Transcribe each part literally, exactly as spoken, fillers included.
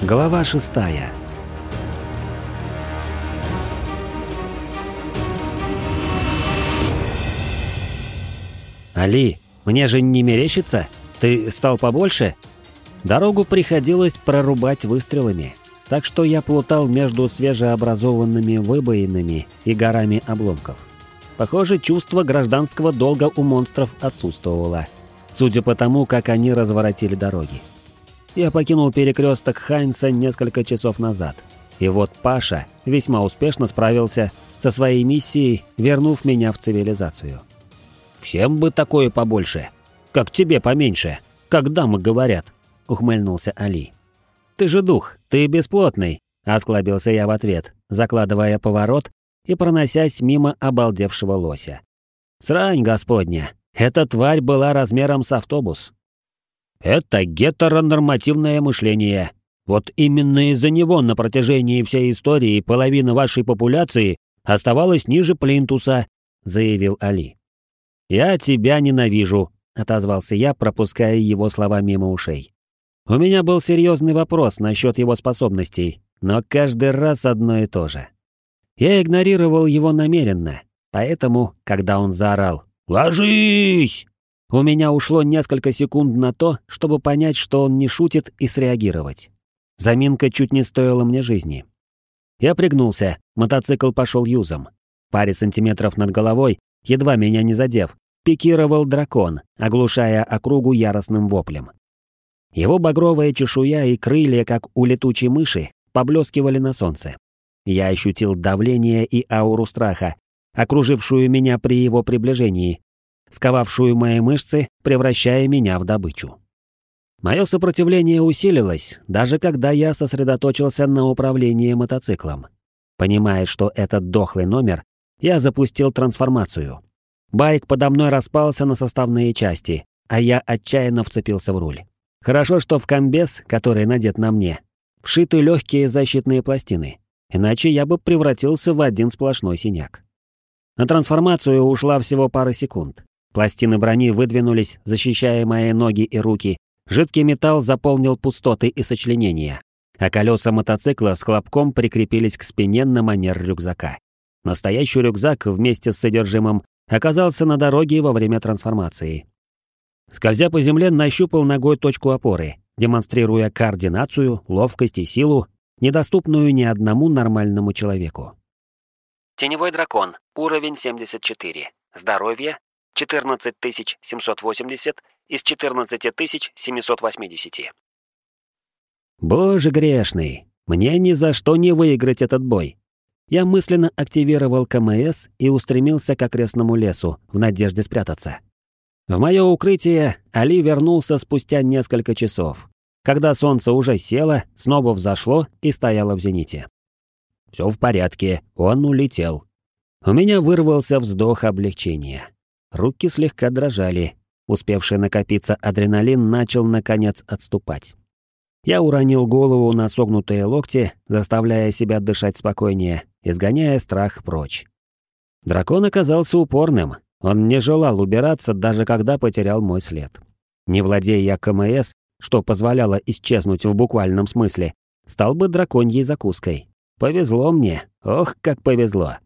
Глава шестая. «Али, мне же не мерещится? Ты стал побольше?» Дорогу приходилось прорубать выстрелами, так что я плутал между свежеобразованными выбоинами и горами обломков. Похоже, чувство гражданского долга у монстров отсутствовало, судя по тому, как они разворотили дороги. Я покинул перекресток Хайнса несколько часов назад, и вот Паша весьма успешно справился со своей миссией, вернув меня в цивилизацию. «Всем бы такое побольше, как тебе поменьше, как дамы говорят», — ухмыльнулся Али. «Ты же дух, ты бесплотный», — осклабился я в ответ, закладывая поворот и проносясь мимо обалдевшего лося. «Срань господня, эта тварь была размером с автобус». «Это гетеронормативное мышление. Вот именно из-за него на протяжении всей истории половина вашей популяции оставалась ниже плинтуса», — заявил Али. «Я тебя ненавижу», — отозвался я, пропуская его слова мимо ушей. У меня был серьезный вопрос насчет его способностей, но каждый раз одно и то же. Я игнорировал его намеренно, поэтому, когда он заорал «Ложись!», у меня ушло несколько секунд на то, чтобы понять, что он не шутит, и среагировать. Заминка чуть не стоила мне жизни. Я пригнулся, мотоцикл пошел юзом. Паре сантиметров над головой, едва меня не задев, пикировал дракон, оглушая округу яростным воплем. Его багровая чешуя и крылья, как у летучей мыши, поблескивали на солнце. Я ощутил давление и ауру страха, окружившую меня при его приближении, сковавшую мои мышцы, превращая меня в добычу. Мое сопротивление усилилось, даже когда я сосредоточился на управлении мотоциклом. Понимая, что это дохлый номер, я запустил трансформацию. Байк подо мной распался на составные части, а я отчаянно вцепился в руль. Хорошо, что в комбез, который надет на мне, вшиты легкие защитные пластины, иначе я бы превратился в один сплошной синяк. На трансформацию ушла всего пара секунд. Пластины брони выдвинулись, защищая мои ноги и руки. Жидкий металл заполнил пустоты и сочленения, а колеса мотоцикла с хлопком прикрепились к спине на манер рюкзака. Настоящий рюкзак вместе с содержимым оказался на дороге во время трансформации. Скользя по земле, нащупал ногой точку опоры, демонстрируя координацию, ловкость и силу, недоступную ни одному нормальному человеку. Теневой дракон, уровень семьдесят четыре. Здоровье четырнадцать тысяч семьсот восемьдесят из четырнадцать тысяч семьсот восемьдесят. Боже грешный, мне ни за что не выиграть этот бой. Я мысленно активировал КМС и устремился к окрестному лесу в надежде спрятаться. В мое укрытие Али вернулся спустя несколько часов, когда солнце уже село, снова взошло и стояло в зените. Все в порядке, он улетел. У меня вырвался вздох облегчения. Руки слегка дрожали. Успевший накопиться адреналин начал, наконец, отступать. Я уронил голову на согнутые локти, заставляя себя дышать спокойнее, изгоняя страх прочь. Дракон оказался упорным. Он не желал убираться, даже когда потерял мой след. Не владея я КМС, что позволяло исчезнуть в буквальном смысле, стал бы драконьей закуской. Повезло мне, ох, как повезло.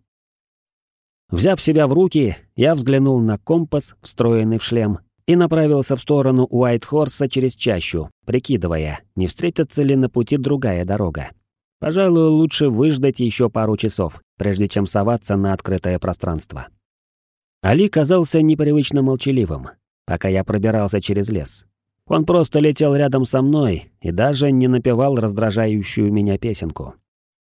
Взяв себя в руки, я взглянул на компас, встроенный в шлем, и направился в сторону Уайт-Хорса через чащу, прикидывая, не встретится ли на пути другая дорога. Пожалуй, лучше выждать еще пару часов, прежде чем соваться на открытое пространство. Али казался непривычно молчаливым, пока я пробирался через лес. Он просто летел рядом со мной и даже не напевал раздражающую меня песенку.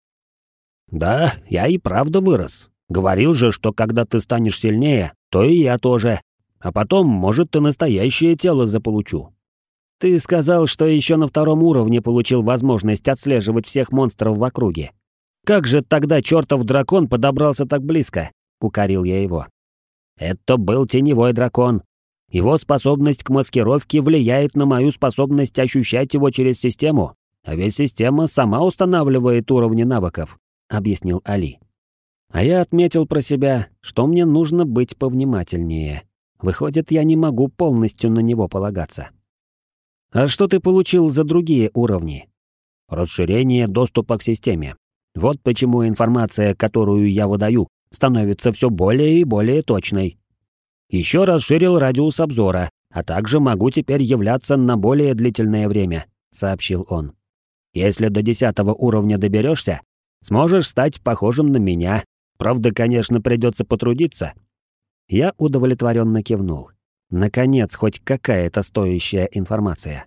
«Да, я и правда вырос. Говорил же, что когда ты станешь сильнее, то и я тоже. А потом, может, и настоящее тело заполучу». «Ты сказал, что еще на втором уровне получил возможность отслеживать всех монстров в округе. Как же тогда чертов дракон подобрался так близко?» — укорил я его. «Это был теневой дракон. Его способность к маскировке влияет на мою способность ощущать его через систему, а ведь система сама устанавливает уровни навыков», — объяснил Али. А я отметил про себя, что мне нужно быть повнимательнее. Выходит, я не могу полностью на него полагаться. «А что ты получил за другие уровни?» расширение доступа к системе. Вот почему информация, которую я выдаю, становится все более и более точной. Еще расширил радиус обзора, а также могу теперь являться на более длительное время», — сообщил он. «Если до десятого уровня доберешься, сможешь стать похожим на меня. Правда, конечно, придется потрудиться». Я удовлетворенно кивнул. Наконец, хоть какая-то стоящая информация.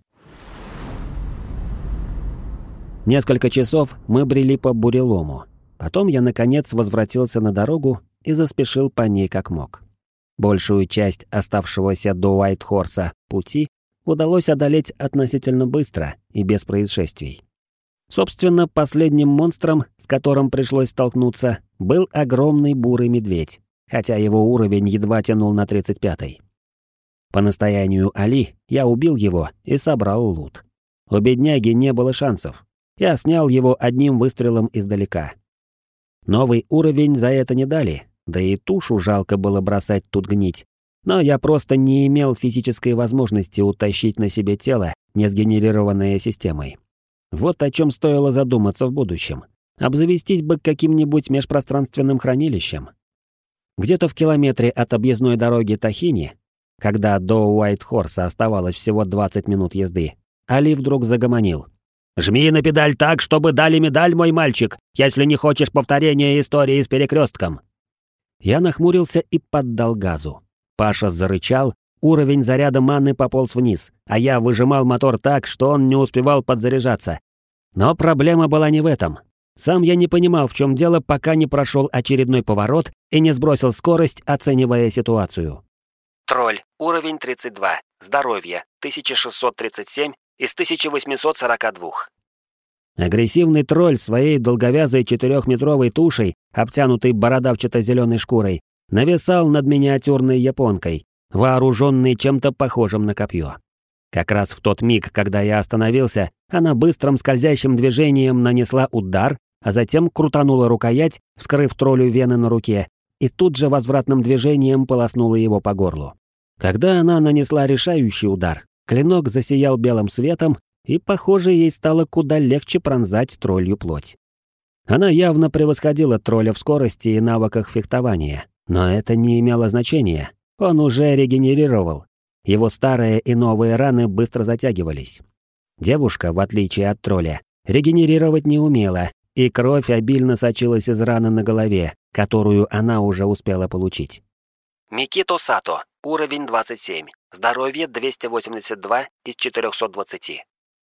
Несколько часов мы брели по бурелому. Потом я, наконец, возвратился на дорогу и заспешил по ней как мог. Большую часть оставшегося до Уайт-Хорса пути удалось одолеть относительно быстро и без происшествий. Собственно, последним монстром, с которым пришлось столкнуться, был огромный бурый медведь, хотя его уровень едва тянул на тридцать пятый. По настоянию Али я убил его и собрал лут. У бедняги не было шансов. Я снял его одним выстрелом издалека. Новый уровень за это не дали, да и тушу жалко было бросать тут гнить. Но я просто не имел физической возможности утащить на себе тело, не сгенерированное системой. Вот о чем стоило задуматься в будущем. Обзавестись бы каким-нибудь межпространственным хранилищем. Где-то в километре от объездной дороги Тахини, когда до Уайт-Хорса оставалось всего двадцать минут езды, Али вдруг загомонил. «Жми на педаль так, чтобы дали медаль, мой мальчик, если не хочешь повторения истории с перекрестком». Я нахмурился и поддал газу. Паша зарычал, уровень заряда маны пополз вниз, а я выжимал мотор так, что он не успевал подзаряжаться. Но проблема была не в этом. Сам я не понимал, в чем дело, пока не прошел очередной поворот и не сбросил скорость, оценивая ситуацию. Тролль, уровень тридцать два, здоровье, тысяча шестьсот тридцать семь из тысяча восемьсот сорок два. Агрессивный тролль своей долговязой четырехметровой тушей, обтянутой бородавчато-зеленой шкурой, нависал над миниатюрной японкой, вооруженной чем-то похожим на копье. Как раз в тот миг, когда я остановился, она быстрым скользящим движением нанесла удар, а затем крутанула рукоять, вскрыв троллю вены на руке, и тут же возвратным движением полоснула его по горлу. Когда она нанесла решающий удар, клинок засиял белым светом, и, похоже, ей стало куда легче пронзать троллью плоть. Она явно превосходила тролля в скорости и навыках фехтования, но это не имело значения, он уже регенерировал. Его старые и новые раны быстро затягивались. Девушка, в отличие от тролля, регенерировать не умела, и кровь обильно сочилась из раны на голове, которую она уже успела получить. Микито Сато, уровень двадцать семь, здоровье двести восемьдесят два из четырехсот двадцати.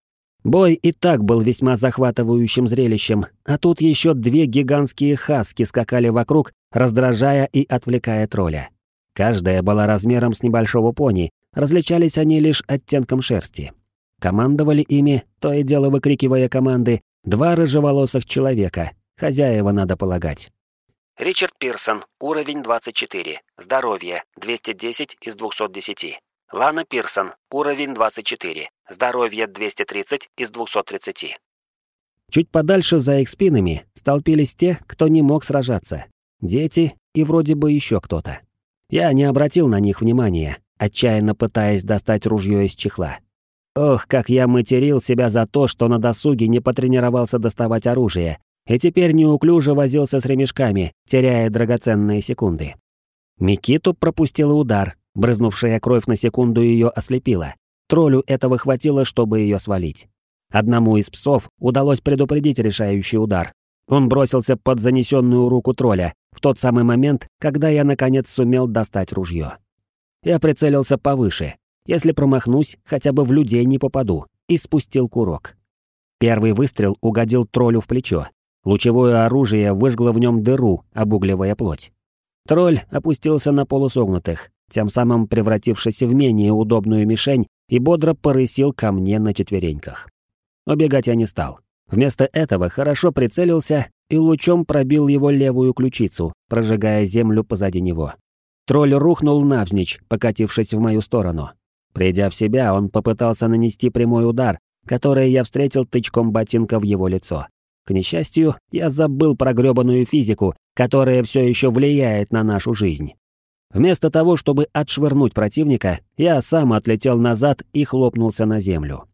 Бой и так был весьма захватывающим зрелищем, а тут еще две гигантские хаски скакали вокруг, раздражая и отвлекая тролля. Каждая была размером с небольшого пони, различались они лишь оттенком шерсти. Командовали ими, то и дело выкрикивая команды, два рыжеволосых человека, хозяева, надо полагать. Ричард Пирсон, уровень двадцать четыре, здоровье двести десять из двухсот десяти. Лана Пирсон, уровень двадцать четыре, здоровье двести тридцать из двухсот тридцати. Чуть подальше за их спинами столпились те, кто не мог сражаться. Дети и вроде бы еще кто-то. Я не обратил на них внимания, отчаянно пытаясь достать ружье из чехла. Ох, как я материл себя за то, что на досуге не потренировался доставать оружие, и теперь неуклюже возился с ремешками, теряя драгоценные секунды. Микиту пропустила удар, брызнувшая кровь на секунду ее ослепила. Троллю этого хватило, чтобы ее свалить. Одному из псов удалось предупредить решающий удар. Он бросился под занесенную руку тролля в тот самый момент, когда я наконец сумел достать ружье. Я прицелился повыше. Если промахнусь, хотя бы в людей не попаду, и спустил курок. Первый выстрел угодил троллю в плечо. Лучевое оружие выжгло в нем дыру, обугливая плоть. Тролль опустился на полусогнутых, тем самым превратившись в менее удобную мишень, и бодро порысил ко мне на четвереньках. Убегать я не стал. Вместо этого хорошо прицелился и лучом пробил его левую ключицу, прожигая землю позади него. Тролль рухнул навзничь, покатившись в мою сторону. Придя в себя, он попытался нанести прямой удар, который я встретил тычком ботинка в его лицо. К несчастью, я забыл про грёбаную физику, которая все еще влияет на нашу жизнь. Вместо того, чтобы отшвырнуть противника, я сам отлетел назад и хлопнулся на землю.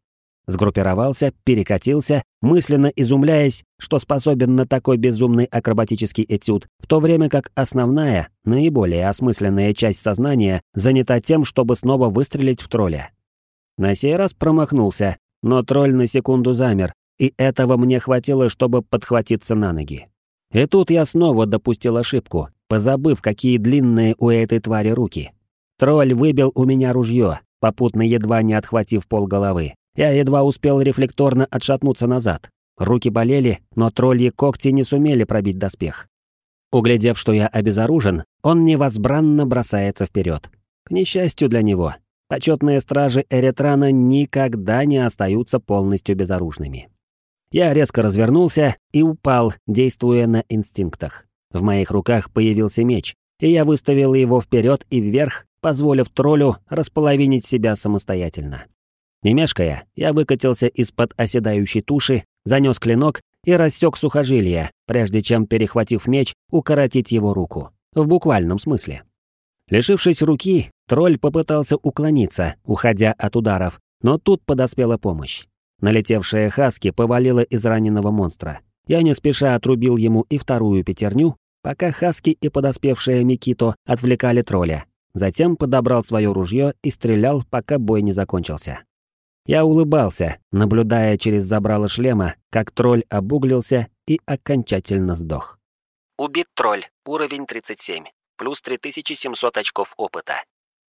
Сгруппировался, перекатился, мысленно изумляясь, что способен на такой безумный акробатический этюд, в то время как основная, наиболее осмысленная часть сознания занята тем, чтобы снова выстрелить в тролля. На сей раз промахнулся, но тролль на секунду замер, и этого мне хватило, чтобы подхватиться на ноги. И тут я снова допустил ошибку, позабыв, какие длинные у этой твари руки. Тролль выбил у меня ружье, попутно едва не отхватив полголовы. Я едва успел рефлекторно отшатнуться назад. Руки болели, но тролльи когти не сумели пробить доспех. Углядев, что я обезоружен, он невозбранно бросается вперед. К несчастью для него, почетные стражи Эретрана никогда не остаются полностью безоружными. Я резко развернулся и упал, действуя на инстинктах. В моих руках появился меч, и я выставил его вперед и вверх, позволив троллю располовинить себя самостоятельно. Не мешкая, я выкатился из-под оседающей туши, занес клинок и рассек сухожилие, прежде чем, перехватив меч, укоротить его руку. В буквальном смысле. Лишившись руки, тролль попытался уклониться, уходя от ударов, но тут подоспела помощь. Налетевшая хаски повалила израненного монстра. Я не спеша отрубил ему и вторую пятерню, пока хаски и подоспевшая Микито отвлекали тролля. Затем подобрал свое ружье и стрелял, пока бой не закончился. Я улыбался, наблюдая через забрало шлема, как тролль обуглился и окончательно сдох. Убит тролль, уровень тридцать семь, плюс три тысячи семьсот очков опыта.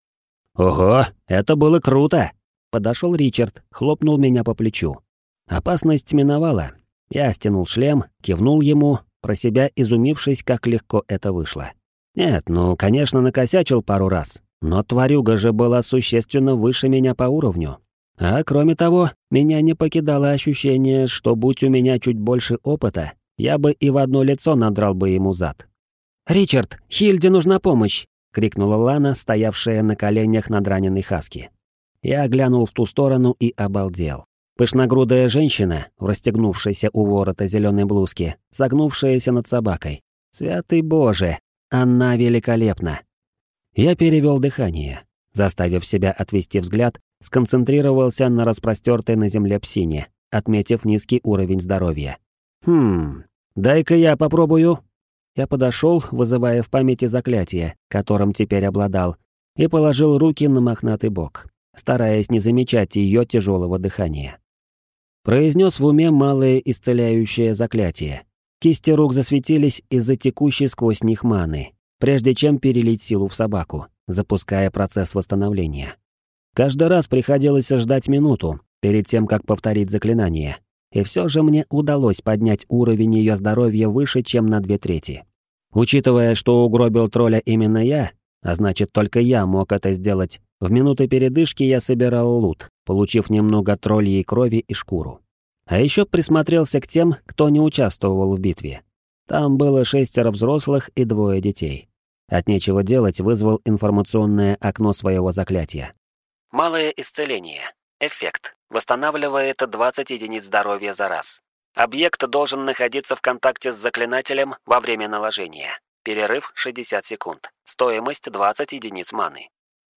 Ого, это было круто! Подошел Ричард, хлопнул меня по плечу. Опасность миновала. Я стянул шлем, кивнул ему, про себя изумившись, как легко это вышло. Нет, ну, конечно, накосячил пару раз, но тварюга же была существенно выше меня по уровню. А кроме того, меня не покидало ощущение, что будь у меня чуть больше опыта, я бы и в одно лицо надрал бы ему зад. «Ричард, Хильде нужна помощь!» — крикнула Лана, стоявшая на коленях над раненой хаски. Я глянул в ту сторону и обалдел. Пышногрудая женщина, в расстегнувшейся у ворота зеленой блузки, согнувшаяся над собакой. Святый Боже, она великолепна! Я перевел дыхание. Заставив себя отвести взгляд, сконцентрировался на распростертой на земле псине, отметив низкий уровень здоровья. «Хм, дай-ка я попробую». Я подошел, вызывая в памяти заклятие, которым теперь обладал, и положил руки на мохнатый бок, стараясь не замечать ее тяжелого дыхания. Произнес в уме малое исцеляющее заклятие. Кисти рук засветились из-за текущей сквозь них маны, прежде чем перелить силу в собаку, запуская процесс восстановления. Каждый раз приходилось ждать минуту, перед тем, как повторить заклинание, и все же мне удалось поднять уровень ее здоровья выше, чем на две трети. Учитывая, что угробил тролля именно я, а значит, только я мог это сделать, в минуты передышки я собирал лут, получив немного тролльей крови и шкуру. А еще присмотрелся к тем, кто не участвовал в битве. Там было шестеро взрослых и двое детей. От нечего делать вызвал информационное окно своего заклятия. Малое исцеление. Эффект. Восстанавливает двадцать единиц здоровья за раз. Объект должен находиться в контакте с заклинателем во время наложения. Перерыв шестьдесят секунд. Стоимость двадцать единиц маны.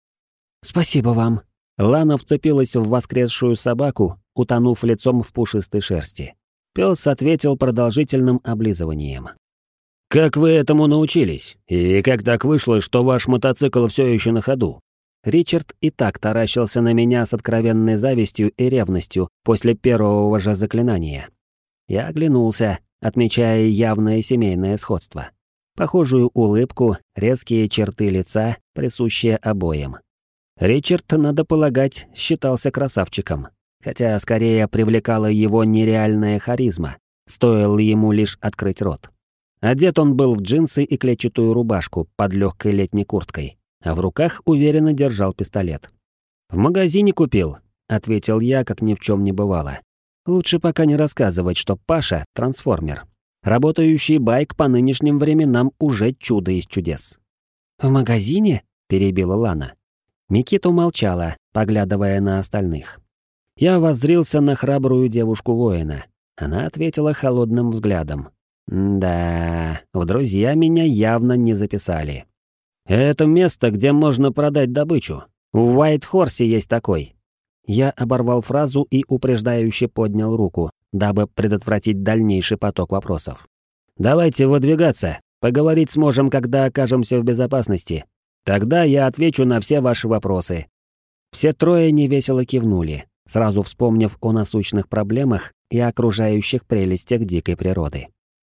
«Спасибо вам». Лана вцепилась в воскресшую собаку, утонув лицом в пушистой шерсти. Пес ответил продолжительным облизыванием. «Как вы этому научились? И как так вышло, что ваш мотоцикл все еще на ходу?» Ричард и так таращился на меня с откровенной завистью и ревностью после первого же заклинания. Я оглянулся, отмечая явное семейное сходство. Похожую улыбку, резкие черты лица, присущие обоим. Ричард, надо полагать, считался красавчиком, хотя скорее привлекала его нереальная харизма, стоило ему лишь открыть рот. Одет он был в джинсы и клетчатую рубашку под легкой летней курткой, а в руках уверенно держал пистолет. «В магазине купил», — ответил я, как ни в чем не бывало. «Лучше пока не рассказывать, что Паша — трансформер. Работающий байк по нынешним временам уже чудо из чудес». «В магазине?» — перебила Лана. Микито молчала, поглядывая на остальных. Я воззрился на храбрую девушку-воина. Она ответила холодным взглядом. «Да, в друзья меня явно не записали». «Это место, где можно продать добычу. В Уайт-Хорсе есть такой». Я оборвал фразу и упреждающе поднял руку, дабы предотвратить дальнейший поток вопросов. «Давайте выдвигаться. Поговорить сможем, когда окажемся в безопасности. Тогда я отвечу на все ваши вопросы». Все трое невесело кивнули, сразу вспомнив о насущных проблемах и окружающих прелестях дикой природы.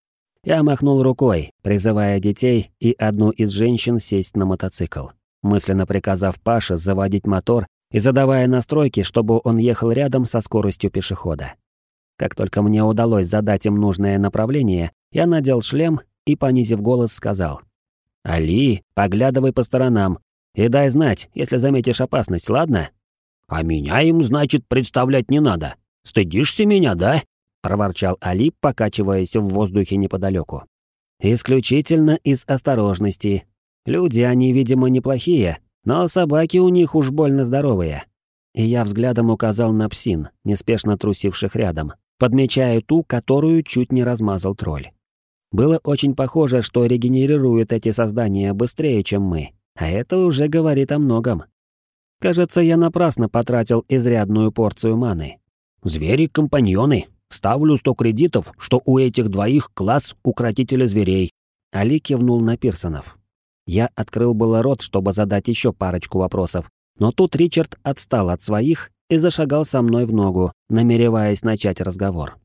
Я махнул рукой, призывая детей и одну из женщин сесть на мотоцикл, мысленно приказав Паше заводить мотор и задавая настройки, чтобы он ехал рядом со скоростью пешехода. Как только мне удалось задать им нужное направление, я надел шлем и, понизив голос, сказал: «Али, поглядывай по сторонам и дай знать, если заметишь опасность, ладно?» «А меня им, значит, представлять не надо. Стыдишься меня, да?» — проворчал Али, покачиваясь в воздухе неподалеку. «Исключительно из осторожности. Люди, они, видимо, неплохие, но собаки у них уж больно здоровые». И я взглядом указал на псин, неспешно трусивших рядом, подмечая ту, которую чуть не размазал тролль. Было очень похоже, что регенерируют эти создания быстрее, чем мы, а это уже говорит о многом. Кажется, я напрасно потратил изрядную порцию маны. «Звери-компаньоны. Ставлю сто кредитов, что у этих двоих класс укротителя зверей». Али кивнул на Пирсонов. Я открыл было рот, чтобы задать еще парочку вопросов, но тут Ричард отстал от своих и зашагал со мной в ногу, намереваясь начать разговор.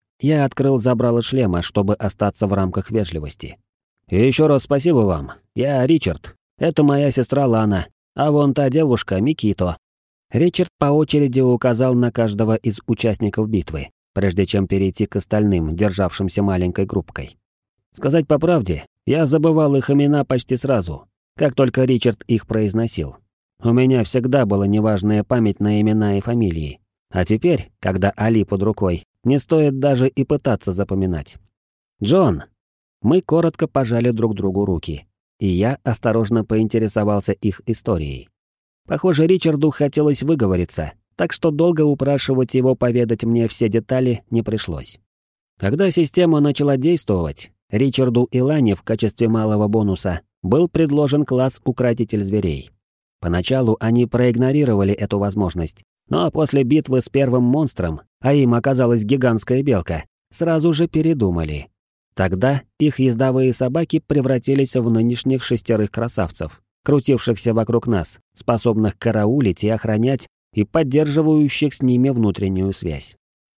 Я открыл забрало шлема, чтобы остаться в рамках вежливости. «И еще раз спасибо вам. Я Ричард. Это моя сестра Лана, а вон та девушка Микито». Ричард по очереди указал на каждого из участников битвы, прежде чем перейти к остальным, державшимся маленькой группкой. Сказать по правде, я забывал их имена почти сразу, как только Ричард их произносил. У меня всегда была неважная память на имена и фамилии. А теперь, когда Али под рукой, не стоит даже и пытаться запоминать. «Джон!» Мы коротко пожали друг другу руки, и я осторожно поинтересовался их историей. Похоже, Ричарду хотелось выговориться, так что долго упрашивать его поведать мне все детали не пришлось. Когда система начала действовать, Ричарду и Лане в качестве малого бонуса был предложен класс «Укротитель зверей». Поначалу они проигнорировали эту возможность, но после битвы с первым монстром, а им оказалась гигантская белка, сразу же передумали. Тогда их ездовые собаки превратились в нынешних шестерых красавцев, крутившихся вокруг нас, способных караулить и охранять, и поддерживающих с ними внутреннюю связь.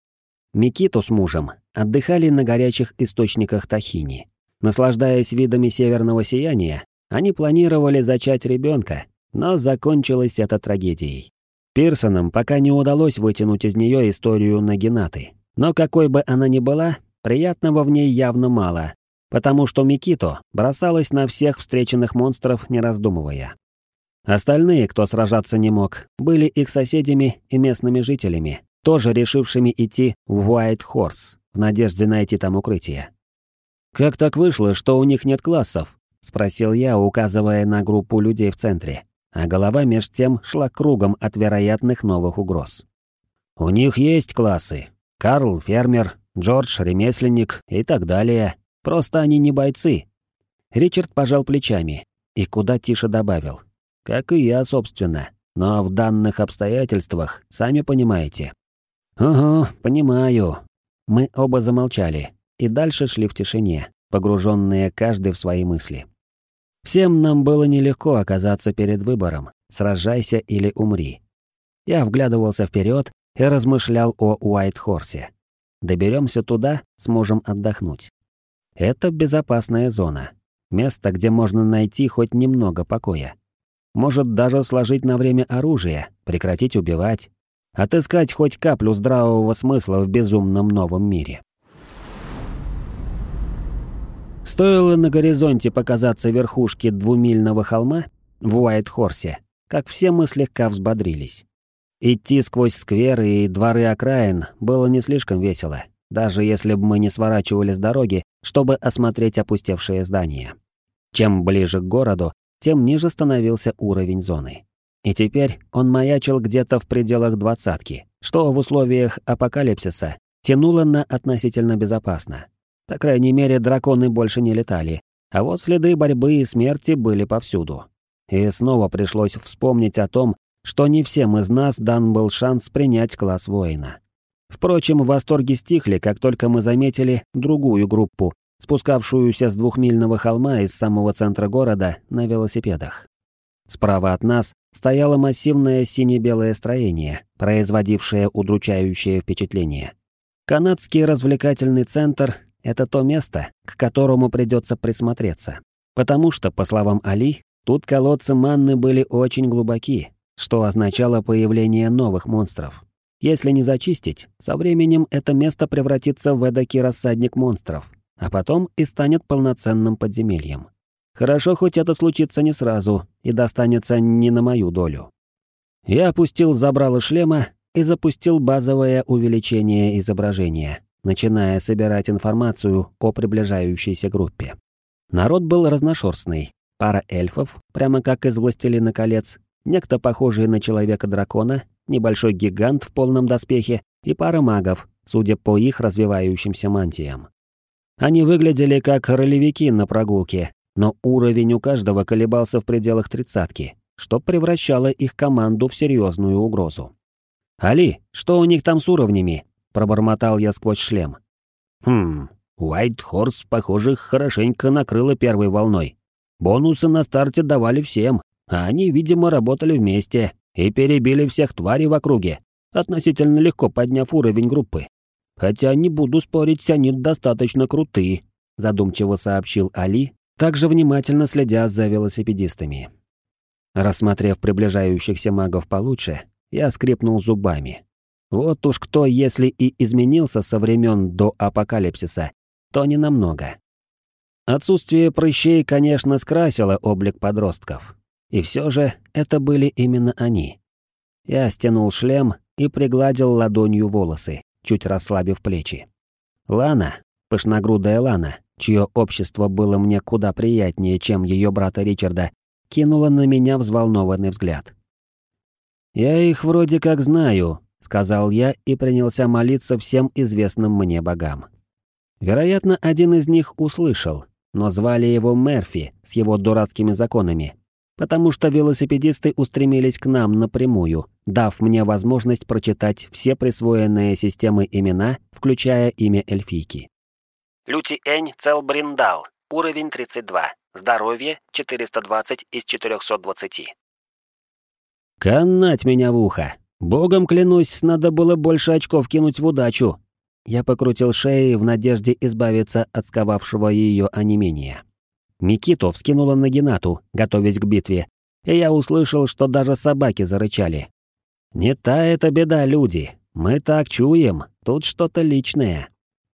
Микито с мужем отдыхали на горячих источниках Тахини. Наслаждаясь видами северного сияния, они планировали зачать ребенка, но закончилось это трагедией. Пирсонам пока не удалось вытянуть из нее историю Нагинаты, но какой бы она ни была, приятного в ней явно мало, потому что Микито бросалась на всех встреченных монстров, не раздумывая. Остальные, кто сражаться не мог, были их соседями и местными жителями, тоже решившими идти в White Horse в надежде найти там укрытие. «Как так вышло, что у них нет классов?» — спросил я, указывая на группу людей в центре, а голова меж тем шла кругом от вероятных новых угроз. «У них есть классы. Карл — фермер, Джордж — ремесленник и так далее. Просто они не бойцы». Ричард пожал плечами и куда тише добавил. «Как и я, собственно. Но в данных обстоятельствах, сами понимаете». «Ага, понимаю». Мы оба замолчали и дальше шли в тишине, погруженные каждый в свои мысли. Всем нам было нелегко оказаться перед выбором «сражайся или умри». Я вглядывался вперед и размышлял о Уайт-Хорсе. Доберемся туда, сможем отдохнуть. Это безопасная зона. Место, где можно найти хоть немного покоя. Может даже сложить на время оружие, прекратить убивать. Отыскать хоть каплю здравого смысла в безумном новом мире. Стоило на горизонте показаться верхушке двумильного холма в Уайт-Хорсе, как все мы слегка взбодрились. Идти сквозь скверы и дворы окраин было не слишком весело, даже если бы мы не сворачивали с дороги, чтобы осмотреть опустевшие здания. Чем ближе к городу, тем ниже становился уровень зоны. И теперь он маячил где-то в пределах двадцатки, что в условиях апокалипсиса тянуло на относительно безопасно. По крайней мере, драконы больше не летали, а вот следы борьбы и смерти были повсюду. И снова пришлось вспомнить о том, что не всем из нас дан был шанс принять класс воина. Впрочем, восторги стихли, как только мы заметили другую группу, спускавшуюся с двухмильного холма из самого центра города на велосипедах. Справа от нас стояло массивное сине-белое строение, производившее удручающее впечатление. Канадский развлекательный центр — это то место, к которому придется присмотреться. Потому что, по словам Али, тут колодцы манны были очень глубоки, что означало появление новых монстров. Если не зачистить, со временем это место превратится в эдакий рассадник монстров, а потом и станет полноценным подземельем. Хорошо, хоть это случится не сразу и достанется не на мою долю. Я опустил забрало шлема и запустил базовое увеличение изображения, начиная собирать информацию о приближающейся группе. Народ был разношерстный. Пара эльфов, прямо как из «Властелина колец», некто похожий на человека-дракона, небольшой гигант в полном доспехе и пара магов, судя по их развивающимся мантиям. Они выглядели как ролевики на прогулке, но уровень у каждого колебался в пределах тридцатки, что превращало их команду в серьезную угрозу. «Али, что у них там с уровнями?» — пробормотал я сквозь шлем. «Хм, Уайт Хорс, похоже, хорошенько накрыло первой волной. Бонусы на старте давали всем, а они, видимо, работали вместе и перебили всех тварей в округе, относительно легко подняв уровень группы. Хотя, не буду спорить, они достаточно крутые», — задумчиво сообщил Али, также внимательно следя за велосипедистами. Рассмотрев приближающихся магов получше, я скрипнул зубами. Вот уж кто, если и изменился со времен до апокалипсиса, то не намного. Отсутствие прыщей, конечно, скрасило облик подростков. И все же это были именно они. Я стянул шлем и пригладил ладонью волосы, чуть расслабив плечи. Лана, пышногрудая Лана, чье общество было мне куда приятнее, чем ее брата Ричарда, кинула на меня взволнованный взгляд. «Я их вроде как знаю», — сказал я и принялся молиться всем известным мне богам. Вероятно, один из них услышал, но звали его Мерфи с его дурацкими законами, потому что велосипедисты устремились к нам напрямую, дав мне возможность прочитать все присвоенные системой имена, включая имя эльфийки. Лютиэнь Целбриндал, уровень тридцать два, здоровье четыреста двадцать из четырехсот двадцати. «Канать меня в ухо! Богом клянусь, надо было больше очков кинуть в удачу!» Я покрутил шеей в надежде избавиться от сковавшего ее онемения. Микито вскинула нагинату, готовясь к битве, и я услышал, что даже собаки зарычали. «Не та это беда, люди! Мы так чуем, тут что-то личное!»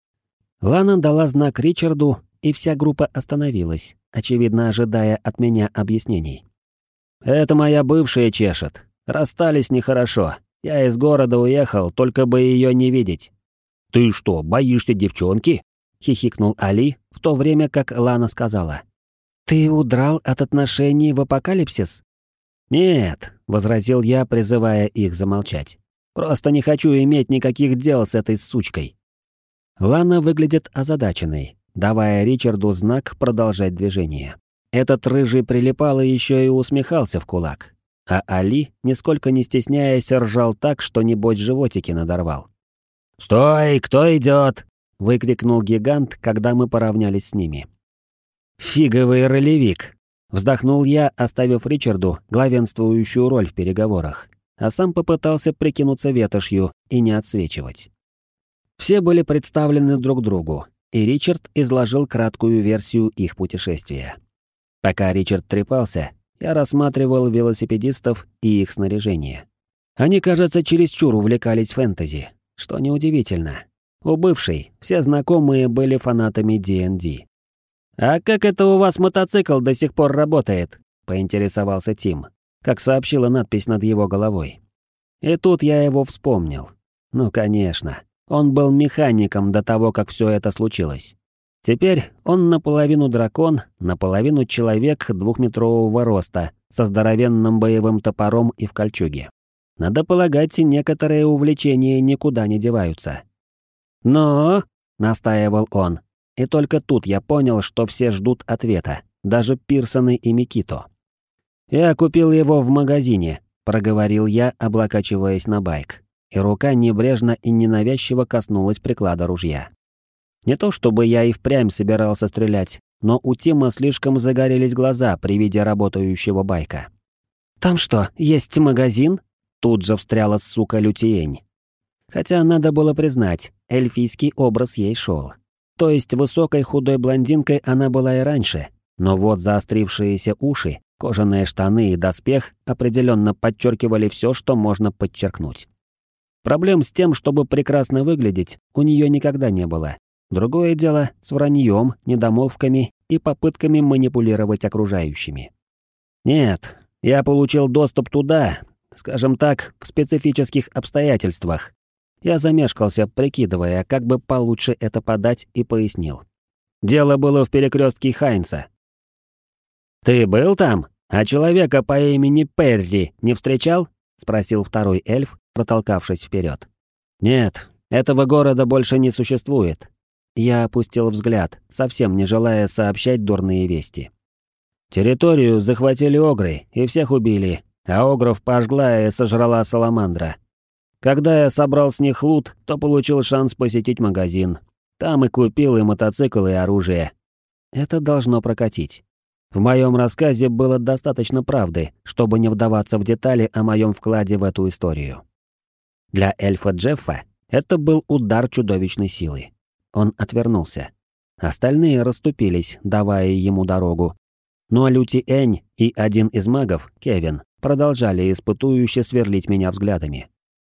Лана дала знак Ричарду, и вся группа остановилась, очевидно ожидая от меня объяснений. «Это моя бывшая чешет. Расстались нехорошо. Я из города уехал, только бы ее не видеть». «Ты что, боишься девчонки?» — хихикнул Али, в то время как Лана сказала. «Ты удрал от отношений в апокалипсис?» «Нет», — возразил я, призывая их замолчать. «Просто не хочу иметь никаких дел с этой сучкой». Лана выглядит озадаченной, давая Ричарду знак продолжать движение. Этот рыжий прилипал и еще и усмехался в кулак. А Али, нисколько не стесняясь, ржал так, что небось животики надорвал. «Стой, кто идет?» — выкрикнул гигант, когда мы поравнялись с ними. «Фиговый ролевик!» — вздохнул я, оставив Ричарду главенствующую роль в переговорах, а сам попытался прикинуться ветошью и не отсвечивать. Все были представлены друг другу, и Ричард изложил краткую версию их путешествия. Пока Ричард трепался, я рассматривал велосипедистов и их снаряжение. Они, кажется, чересчур увлекались фэнтези, что неудивительно. У бывшей все знакомые были фанатами ди энд ди. «А как это у вас мотоцикл до сих пор работает?» — поинтересовался Тим, как сообщила надпись над его головой. И тут я его вспомнил. Ну, конечно, он был механиком до того, как все это случилось. Теперь он наполовину дракон, наполовину человек двухметрового роста, со здоровенным боевым топором и в кольчуге. Надо полагать, некоторые увлечения никуда не деваются. «Но...» — настаивал он. И только тут я понял, что все ждут ответа, даже Пирсоны и Микито. «Я купил его в магазине», — проговорил я, облокачиваясь на байк, и рука небрежно и ненавязчиво коснулась приклада ружья. Не то чтобы я и впрямь собирался стрелять, но у Тима слишком загорелись глаза при виде работающего байка. «Там что, есть магазин?» Тут же встряла сука Лютиень. Хотя надо было признать, эльфийский образ ей шел. То есть высокой худой блондинкой она была и раньше, но вот заострившиеся уши, кожаные штаны и доспех определенно подчеркивали все, что можно подчеркнуть. Проблем с тем, чтобы прекрасно выглядеть, у нее никогда не было. Другое дело с враньем, недомолвками и попытками манипулировать окружающими. Нет, я получил доступ туда, скажем так, в специфических обстоятельствах. Я замешкался, прикидывая, как бы получше это подать, и пояснил. Дело было в перекрестке Хайнса. «Ты был там? А человека по имени Перри не встречал?» — спросил второй эльф, протолкавшись вперед. «Нет, этого города больше не существует». Я опустил взгляд, совсем не желая сообщать дурные вести. Территорию захватили огры и всех убили, а огров пожгла и сожрала саламандра. Когда я собрал с них лут, то получил шанс посетить магазин. Там и купил и мотоцикл, и оружие. Это должно прокатить. В моем рассказе было достаточно правды, чтобы не вдаваться в детали о моем вкладе в эту историю. Для эльфа Джеффа это был удар чудовищной силы. Он отвернулся. Остальные расступились, давая ему дорогу. Но Лютиень и один из магов, Кевин, продолжали испытующе сверлить меня взглядами.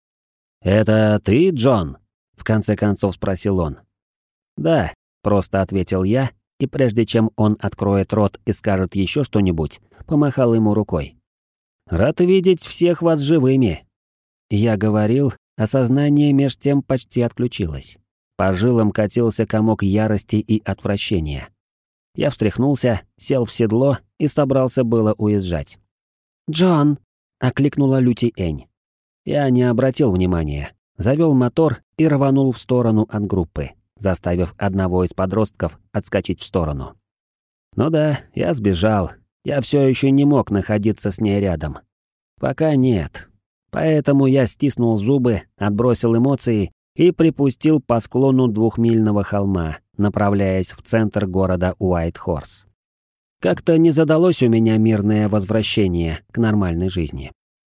«Это ты, Джон?» — в конце концов спросил он. «Да», — просто ответил я, и прежде чем он откроет рот и скажет еще что-нибудь, помахал ему рукой. «Рад видеть всех вас живыми». Я говорил, а сознание меж тем почти отключилось. По жилам катился комок ярости и отвращения. Я встряхнулся, сел в седло и собрался было уезжать. «Джон!» — окликнула Лютиень. Я не обратил внимания, завел мотор и рванул в сторону от группы, заставив одного из подростков отскочить в сторону. Ну да, я сбежал, я все еще не мог находиться с ней рядом. Пока нет. Поэтому я стиснул зубы, отбросил эмоции и припустил по склону двухмильного холма, направляясь в центр города Уайт-Хорс. Как-то не задалось у меня мирное возвращение к нормальной жизни.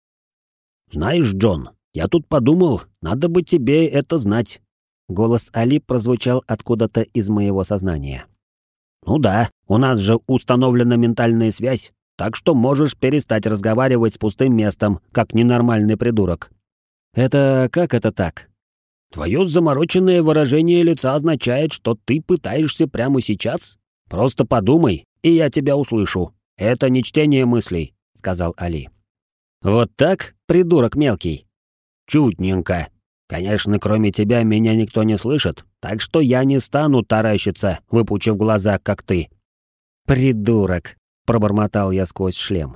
«Знаешь, Джон, я тут подумал, надо бы тебе это знать». Голос Али прозвучал откуда-то из моего сознания. «Ну да, у нас же установлена ментальная связь, так что можешь перестать разговаривать с пустым местом, как ненормальный придурок». «Это как это так?» «Твое замороченное выражение лица означает, что ты пытаешься прямо сейчас? Просто подумай, и я тебя услышу. Это не чтение мыслей», — сказал Али. «Вот так, придурок мелкий?» «Чутненько. Конечно, кроме тебя меня никто не слышит, так что я не стану таращиться, выпучив глаза, как ты». «Придурок», — пробормотал я сквозь шлем.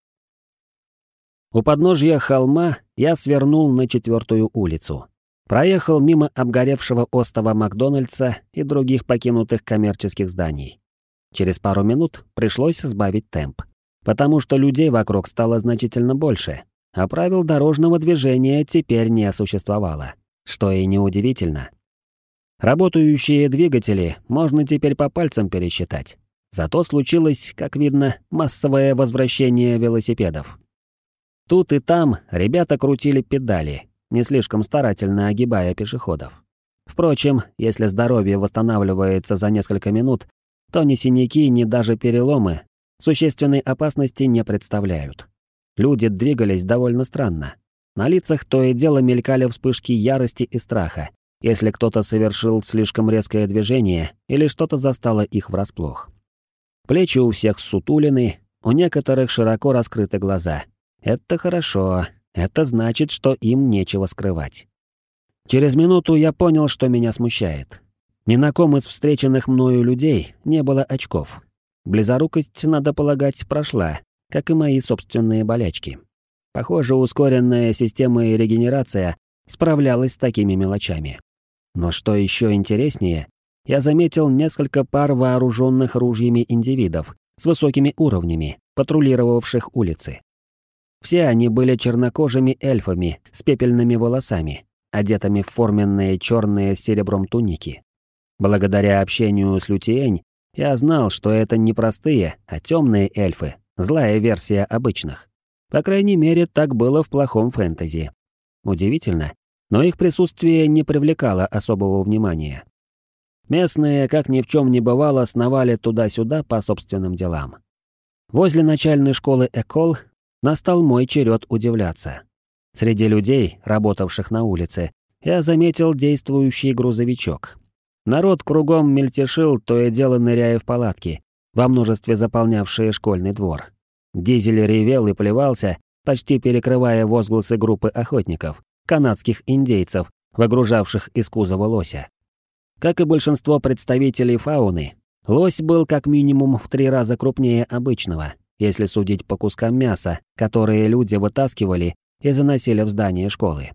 У подножья холма я свернул на четвертую улицу. Проехал мимо обгоревшего остова Макдональдса и других покинутых коммерческих зданий. Через пару минут пришлось сбавить темп, потому что людей вокруг стало значительно больше, а правил дорожного движения теперь не существовало, что и неудивительно. Работающие двигатели можно теперь по пальцам пересчитать. Зато случилось, как видно, массовое возвращение велосипедов. Тут и там ребята крутили педали, не слишком старательно огибая пешеходов. Впрочем, если здоровье восстанавливается за несколько минут, то ни синяки, ни даже переломы существенной опасности не представляют. Люди двигались довольно странно. На лицах то и дело мелькали вспышки ярости и страха, если кто-то совершил слишком резкое движение или что-то застало их врасплох. Плечи у всех ссутулены, у некоторых широко раскрыты глаза. Это хорошо. Это значит, что им нечего скрывать. Через минуту я понял, что меня смущает. Ни на ком из встреченных мною людей не было очков. Близорукость, надо полагать, прошла, как и мои собственные болячки. Похоже, ускоренная система и регенерация справлялась с такими мелочами. Но что еще интереснее, я заметил несколько пар вооруженных ружьями индивидов с высокими уровнями, патрулировавших улицы. Все они были чернокожими эльфами с пепельными волосами, одетыми в форменные черные с серебром туники. Благодаря общению с Лютиэнь я знал, что это не простые, а темные эльфы, злая версия обычных. По крайней мере, так было в плохом фэнтези. Удивительно, но их присутствие не привлекало особого внимания. Местные, как ни в чем не бывало, сновали туда-сюда по собственным делам. Возле начальной школы Экол настал мой черед удивляться. Среди людей, работавших на улице, я заметил действующий грузовичок. Народ кругом мельтешил, то и дело ныряя в палатки, во множестве заполнявшие школьный двор. Дизель ревел и плевался, почти перекрывая возгласы группы охотников, канадских индейцев, выгружавших из кузова лося. Как и большинство представителей фауны, лось был как минимум в три раза крупнее обычного, если судить по кускам мяса, которые люди вытаскивали и заносили в здание школы.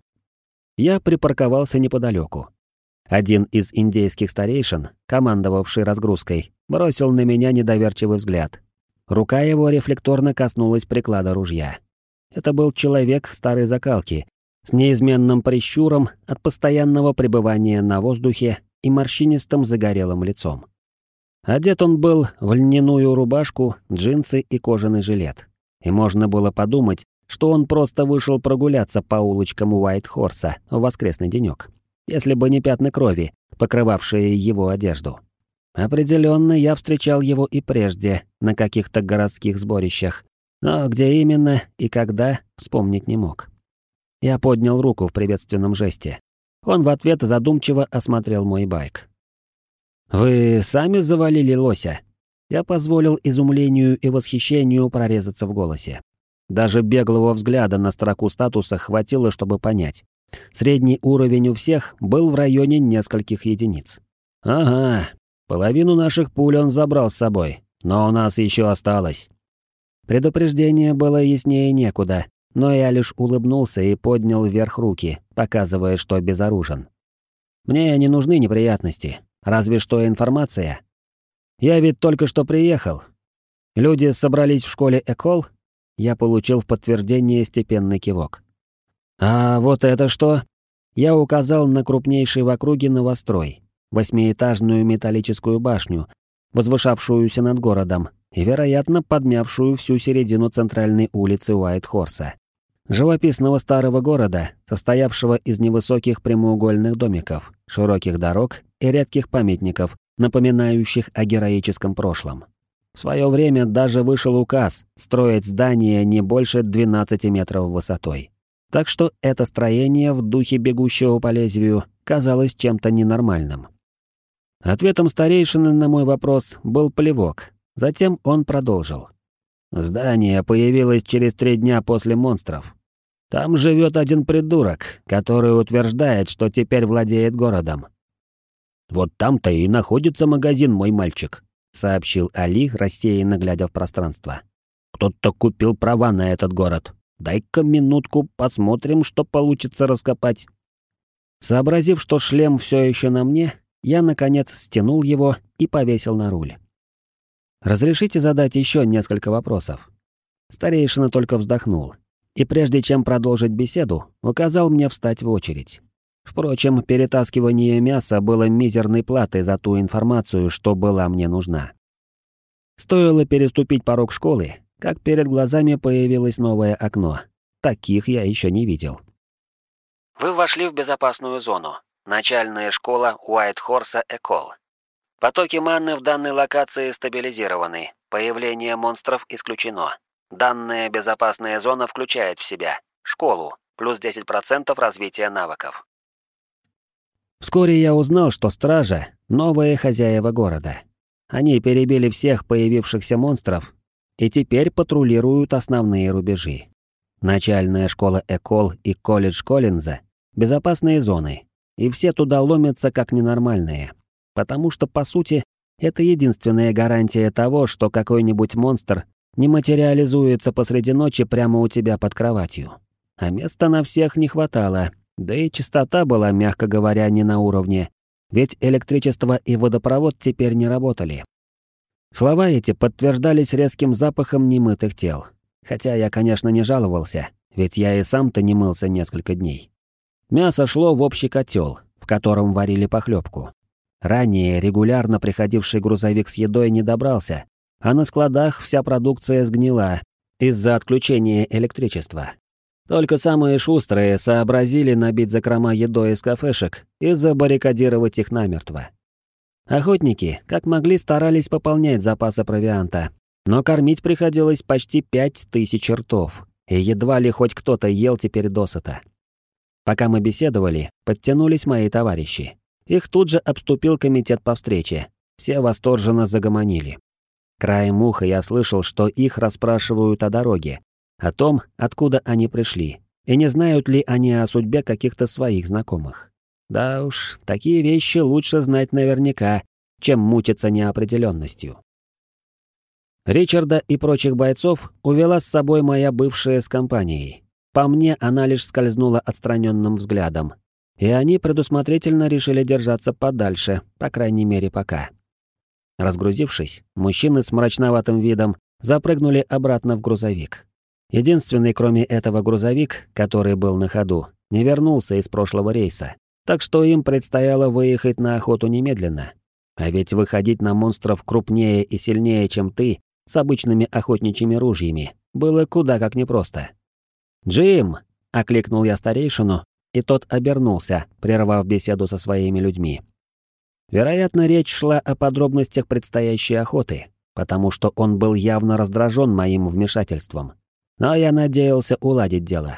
Я припарковался неподалеку. Один из индейских старейшин, командовавший разгрузкой, бросил на меня недоверчивый взгляд. Рука его рефлекторно коснулась приклада ружья. Это был человек старой закалки, с неизменным прищуром от постоянного пребывания на воздухе и морщинистым загорелым лицом. Одет он был в льняную рубашку, джинсы и кожаный жилет. И можно было подумать, что он просто вышел прогуляться по улочкам Уайт-Хорса в воскресный денек, если бы не пятна крови, покрывавшие его одежду. Определенно, я встречал его и прежде, на каких-то городских сборищах, но где именно и когда, вспомнить не мог. Я поднял руку в приветственном жесте. Он в ответ задумчиво осмотрел мой байк. «Вы сами завалили лося?» Я позволил изумлению и восхищению прорезаться в голосе. Даже беглого взгляда на строку статуса хватило, чтобы понять. Средний уровень у всех был в районе нескольких единиц. «Ага, половину наших пуль он забрал с собой, но у нас еще осталось». Предупреждение было яснее некуда, но я лишь улыбнулся и поднял вверх руки, показывая, что безоружен. «Мне не нужны неприятности, разве что информация. Я ведь только что приехал. Люди собрались в школе Экол?» Я получил в подтверждение степенный кивок. «А вот это что?» Я указал на крупнейший в округе новострой, восьмиэтажную металлическую башню, возвышавшуюся над городом и, вероятно, подмявшую всю середину центральной улицы Уайт-Хорса. Живописного старого города, состоявшего из невысоких прямоугольных домиков, широких дорог и редких памятников, напоминающих о героическом прошлом. В свое время даже вышел указ строить здание не больше двенадцати метров высотой. Так что это строение в духе бегущего по лезвию казалось чем-то ненормальным. Ответом старейшины на мой вопрос был плевок. Затем он продолжил. Здание появилось через три дня после монстров. Там живет один придурок, который утверждает, что теперь владеет городом. «Вот там-то и находится магазин, мой мальчик», — сообщил Али, рассеянно глядя в пространство. «Кто-то купил права на этот город. Дай-ка минутку, посмотрим, что получится раскопать». Сообразив, что шлем все еще на мне, я, наконец, стянул его и повесил на руль. «Разрешите задать еще несколько вопросов?» Старейшина только вздохнул, и прежде чем продолжить беседу, указал мне встать в очередь. Впрочем, перетаскивание мяса было мизерной платой за ту информацию, что была мне нужна. Стоило переступить порог школы, как перед глазами появилось новое окно. Таких я еще не видел. Вы вошли в безопасную зону. Начальная школа Уайт-Хорса Экол. Потоки манны в данной локации стабилизированы. Появление монстров исключено. Данная безопасная зона включает в себя школу, плюс десять процентов развития навыков. Вскоре я узнал, что стража — новые хозяева города. Они перебили всех появившихся монстров и теперь патрулируют основные рубежи. Начальная школа Экол и колледж Коллинза — безопасные зоны, и все туда ломятся как ненормальные, потому что, по сути, это единственная гарантия того, что какой-нибудь монстр не материализуется посреди ночи прямо у тебя под кроватью. А места на всех не хватало, да и частота была, мягко говоря, не на уровне, ведь электричество и водопровод теперь не работали. Слова эти подтверждались резким запахом немытых тел. Хотя я, конечно, не жаловался, ведь я и сам-то не мылся несколько дней. Мясо шло в общий котел, в котором варили похлебку. Ранее регулярно приходивший грузовик с едой не добрался, а на складах вся продукция сгнила из-за отключения электричества. Только самые шустрые сообразили набить закрома едой из кафешек и забаррикадировать их намертво. Охотники, как могли, старались пополнять запасы провианта, но кормить приходилось почти пять тысяч ртов, и едва ли хоть кто-то ел теперь досыта. Пока мы беседовали, подтянулись мои товарищи. Их тут же обступил комитет по встрече. Все восторженно загомонили. Краем уха я слышал, что их расспрашивают о дороге, о том, откуда они пришли, и не знают ли они о судьбе каких-то своих знакомых. Да уж, такие вещи лучше знать наверняка, чем мучиться неопределенностью. Ричарда и прочих бойцов увела с собой моя бывшая с компанией. По мне, она лишь скользнула отстраненным взглядом, и они предусмотрительно решили держаться подальше, по крайней мере пока. Разгрузившись, мужчины с мрачноватым видом запрыгнули обратно в грузовик. Единственный, кроме этого, грузовик, который был на ходу, не вернулся из прошлого рейса, так что им предстояло выехать на охоту немедленно. А ведь выходить на монстров крупнее и сильнее, чем ты, с обычными охотничьими ружьями, было куда как непросто. «Джим!» — окликнул я старейшину, и тот обернулся, прервав беседу со своими людьми. Вероятно, речь шла о подробностях предстоящей охоты, потому что он был явно раздражен моим вмешательством. Но я надеялся уладить дело.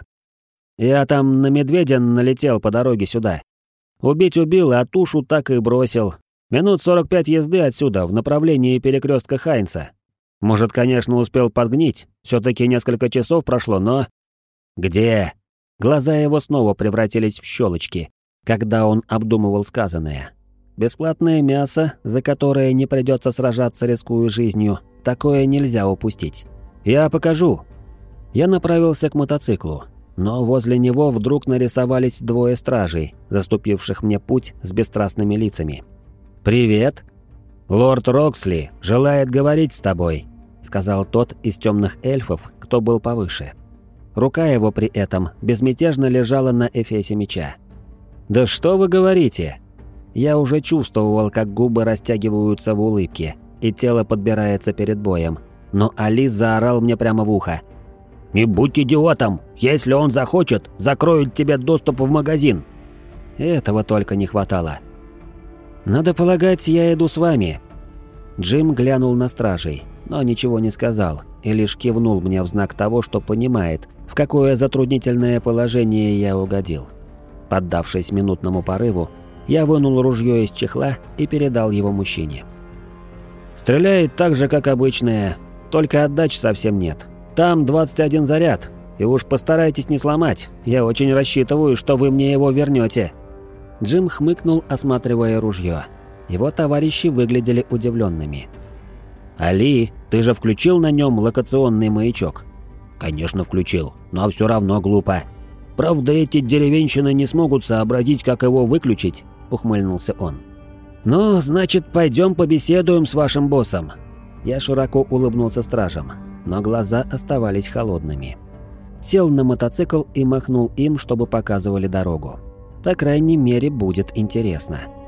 Я там на медведя налетел по дороге сюда. Убить убил, а тушу так и бросил. Минут сорок пять езды отсюда, в направлении перекрестка Хайнса. Может, конечно, успел подгнить, все-таки несколько часов прошло, но... «Где?» Глаза его снова превратились в щелочки, когда он обдумывал сказанное. Бесплатное мясо, за которое не придется сражаться, рискуя жизнью, такое нельзя упустить. «Я покажу». Я направился к мотоциклу, но возле него вдруг нарисовались двое стражей, заступивших мне путь с бесстрастными лицами. «Привет. Лорд Роксли желает говорить с тобой», — сказал тот из темных эльфов, кто был повыше. Рука его при этом безмятежно лежала на эфесе меча. «Да что вы говорите?» Я уже чувствовал, как губы растягиваются в улыбке, и тело подбирается перед боем, но Али заорал мне прямо в ухо. «Не будь идиотом! Если он захочет, закроют тебе доступ в магазин!» Этого только не хватало. «Надо полагать, я иду с вами». Джим глянул на стражей, но ничего не сказал, и лишь кивнул мне в знак того, что понимает, в какое затруднительное положение я угодил. Поддавшись минутному порыву, я вынул ружье из чехла и передал его мужчине. «Стреляет так же, как обычное, только отдач совсем нет. Там двадцать один заряд, и уж постарайтесь не сломать, я очень рассчитываю, что вы мне его вернете». Джим хмыкнул, осматривая ружье. Его товарищи выглядели удивленными. «Али, ты же включил на нем локационный маячок?» «Конечно включил, но все равно глупо. Правда, эти деревенщины не смогут сообразить, как его выключить», — ухмыльнулся он. «Ну, значит, пойдем побеседуем с вашим боссом». Я широко улыбнулся стражам, но глаза оставались холодными. Сел на мотоцикл и махнул им, чтобы показывали дорогу. По крайней мере, будет интересно.